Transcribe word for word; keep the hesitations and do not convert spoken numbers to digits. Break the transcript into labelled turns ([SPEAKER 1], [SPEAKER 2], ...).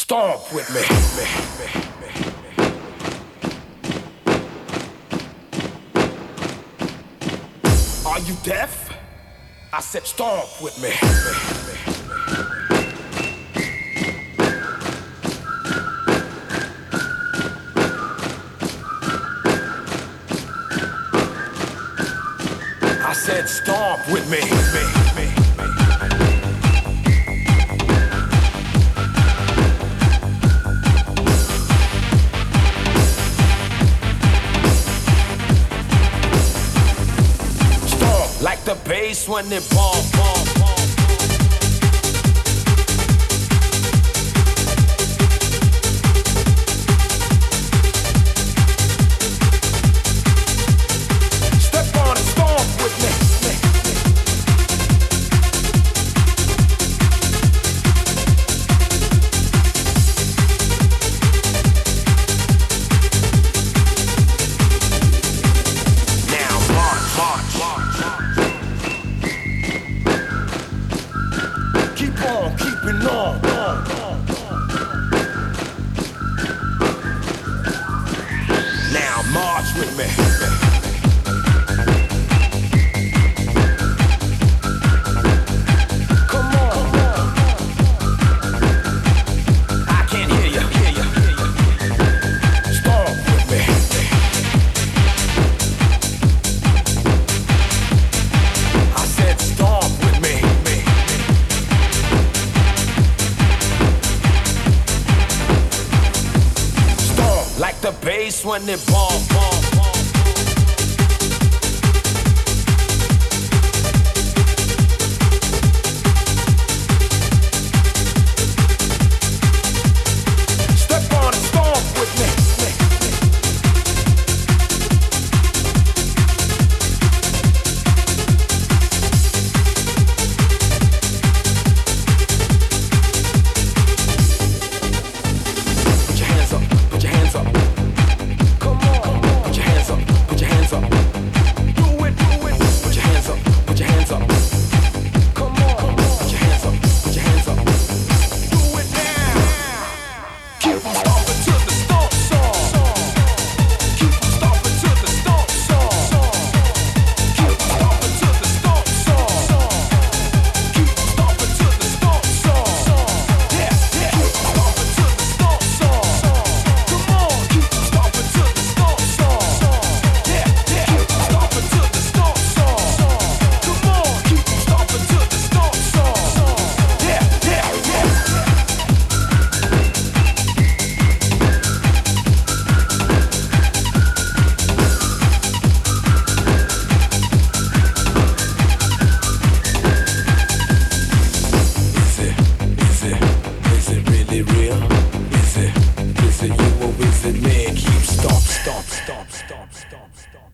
[SPEAKER 1] Stomp with me. Are you deaf? I said stomp with me. I said stomp with me. Like the bass when it bomb, bomb, bomb. Step on and stomp with me. Now march, march, march, march. Keep on, keeping on, on, on, on. Now march with me. Come on, come on. I can't hear you, hear you, hear you. Stomp with me. I said stomp with me. Like the bass when it bomb, bomb, bomb. Step on and stomp with me. Put your hands up, put your hands up. Come on, come on. Put your hands up, put your hands up. Do it, do it. Put your hands up, put your hands up. Come on, come on. Put your hands up, put your hands up. Do it now. Keep on stomping to the stomp song. Keep on stomping to the stomp song. Keep on stomping to the stomp song. Keep on stomping to the stomp song. Yeah, yeah. Keep on stomping to the stomp song. Come on, keep on stomping to the stomp song. Yeah, yeah. Keep on stomping to the stomp song. Come on, keep on stomping to the stomp song. Yeah, yeah, yeah. Is it, is it, is it really real? Is it, is it you or is it me? Keep stomp, stomp, stomp, stomp, stomp, stomp.